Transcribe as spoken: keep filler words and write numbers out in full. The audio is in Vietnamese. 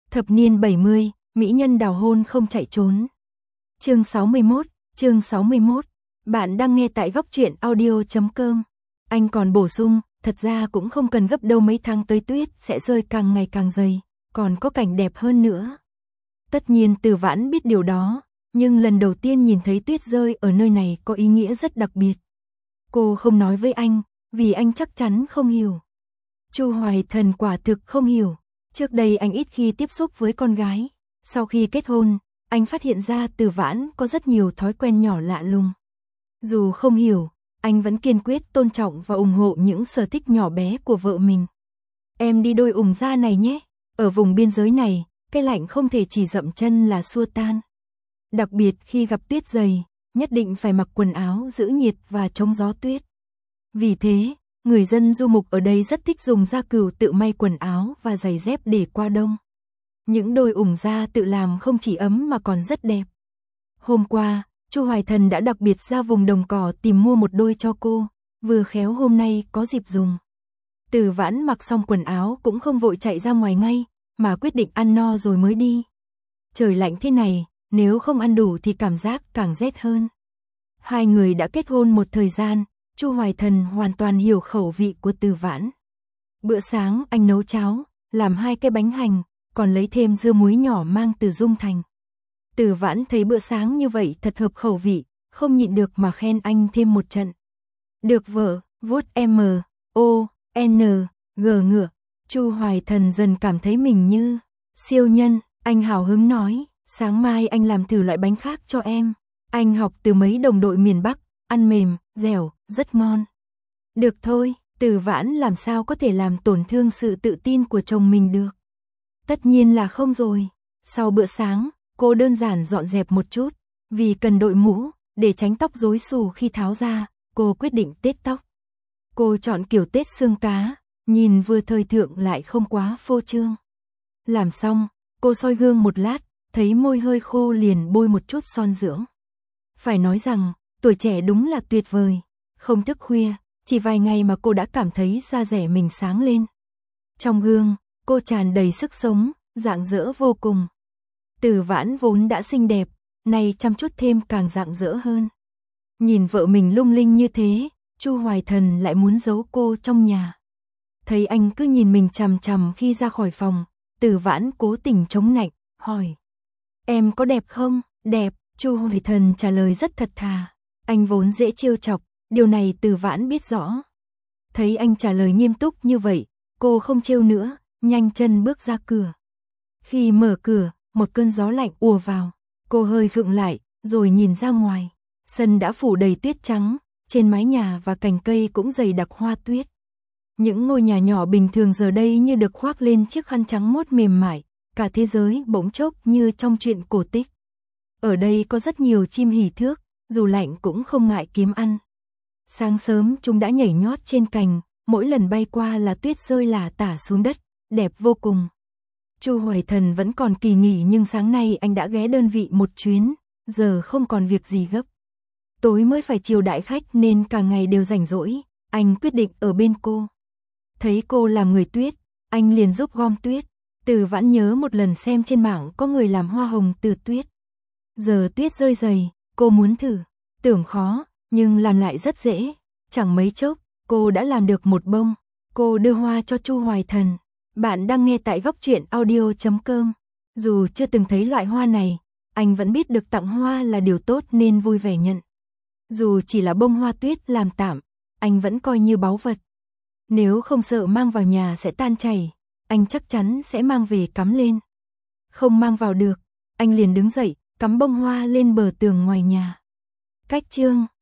Thập niên bảy mươi, mỹ nhân đào hôn không chạy trốn. Chương sáu mươi mốt, chương sáu mươi mốt. Bạn đang nghe tại góc truyện audio chấm com. Anh còn bổ sung, thật ra cũng không cần gấp đâu, mấy tháng tới tuyết sẽ rơi càng ngày càng dày, còn có cảnh đẹp hơn nữa. Tất nhiên Từ Vãn biết điều đó, nhưng lần đầu tiên nhìn thấy tuyết rơi ở nơi này có ý nghĩa rất đặc biệt. Cô không nói với anh, vì anh chắc chắn không hiểu. Chu Hoài Thần quả thực không hiểu. Trước đây anh ít khi tiếp xúc với con gái. Sau khi kết hôn, anh phát hiện ra Từ Vãn có rất nhiều thói quen nhỏ lạ lùng. Dù không hiểu, anh vẫn kiên quyết tôn trọng và ủng hộ những sở thích nhỏ bé của vợ mình. Em đi đôi ủng da này nhé. Ở vùng biên giới này, cái lạnh không thể chỉ dậm chân là xua tan. Đặc biệt khi gặp tuyết dày, nhất định phải mặc quần áo giữ nhiệt và chống gió tuyết. Vì thế, người dân du mục ở đây rất thích dùng da cừu tự may quần áo và giày dép để qua đông. Những đôi ủng da tự làm không chỉ ấm mà còn rất đẹp. Hôm qua, Chu Hoài Thần đã đặc biệt ra vùng đồng cỏ tìm mua một đôi cho cô, vừa khéo hôm nay có dịp dùng. Từ Vãn mặc xong quần áo cũng không vội chạy ra ngoài ngay, mà quyết định ăn no rồi mới đi. Trời lạnh thế này, nếu không ăn đủ thì cảm giác càng rét hơn. Hai người đã kết hôn một thời gian, Chu Hoài Thần hoàn toàn hiểu khẩu vị của Từ Vãn. Bữa sáng anh nấu cháo, làm hai cái bánh hành, còn lấy thêm dưa muối nhỏ mang từ Dung Thành. Từ Vãn thấy bữa sáng như vậy thật hợp khẩu vị, không nhịn được mà khen anh thêm một trận. Được vợ, vuốt M, O, N, G ngựa. Chu Hoài Thần dần cảm thấy mình như siêu nhân, anh hào hứng nói, sáng mai anh làm thử loại bánh khác cho em. Anh học từ mấy đồng đội miền Bắc, ăn mềm, dẻo, rất ngon. Được thôi, Từ Vãn làm sao có thể làm tổn thương sự tự tin của chồng mình được. Tất nhiên là không rồi. Sau bữa sáng, cô đơn giản dọn dẹp một chút, vì cần đội mũ, để tránh tóc rối xù khi tháo ra, cô quyết định tết tóc. Cô chọn kiểu tết xương cá, nhìn vừa thời thượng lại không quá phô trương. Làm xong, cô soi gương một lát, thấy môi hơi khô liền bôi một chút son dưỡng. Phải nói rằng, tuổi trẻ đúng là tuyệt vời, không thức khuya, chỉ vài ngày mà cô đã cảm thấy da dẻ mình sáng lên. Trong gương, cô tràn đầy sức sống, rạng rỡ vô cùng. Từ Vãn vốn đã xinh đẹp, nay chăm chút thêm càng rạng rỡ hơn. Nhìn vợ mình lung linh như thế, Chu Hoài Thần lại muốn giấu cô trong nhà. Thấy anh cứ nhìn mình chằm chằm khi ra khỏi phòng, Từ Vãn cố tình chống nạnh, hỏi. Em có đẹp không? Đẹp, Chu Hoài Thần trả lời rất thật thà. Anh vốn dễ trêu chọc, điều này Từ Vãn biết rõ. Thấy anh trả lời nghiêm túc như vậy, cô không trêu nữa, nhanh chân bước ra cửa. Khi mở cửa, một cơn gió lạnh ùa vào, cô hơi khựng lại, rồi nhìn ra ngoài. Sân đã phủ đầy tuyết trắng, trên mái nhà và cành cây cũng dày đặc hoa tuyết. Những ngôi nhà nhỏ bình thường giờ đây như được khoác lên chiếc khăn trắng mốt mềm mại, cả thế giới bỗng chốc như trong truyện cổ tích. Ở đây có rất nhiều chim hỉ thước, dù lạnh cũng không ngại kiếm ăn. Sáng sớm chúng đã nhảy nhót trên cành, mỗi lần bay qua là tuyết rơi lả tả xuống đất, đẹp vô cùng. Chu Hoài Thần vẫn còn kỳ nghỉ nhưng sáng nay anh đã ghé đơn vị một chuyến, giờ không còn việc gì gấp. Tối mới phải chiều đãi khách nên cả ngày đều rảnh rỗi, anh quyết định ở bên cô. Thấy cô làm người tuyết, anh liền giúp gom tuyết. Từ Vãn nhớ một lần xem trên mạng có người làm hoa hồng từ tuyết. Giờ tuyết rơi dày, cô muốn thử, tưởng khó, nhưng làm lại rất dễ. Chẳng mấy chốc, cô đã làm được một bông. Cô đưa hoa cho Chu Hoài Thần. Bạn đang nghe tại góc truyện audio chấm com. Dù chưa từng thấy loại hoa này, anh vẫn biết được tặng hoa là điều tốt nên vui vẻ nhận. Dù chỉ là bông hoa tuyết làm tạm, anh vẫn coi như báu vật. Nếu không sợ mang vào nhà sẽ tan chảy, anh chắc chắn sẽ mang về cắm lên. Không mang vào được, anh liền đứng dậy, cắm bông hoa lên bờ tường ngoài nhà. Cách chương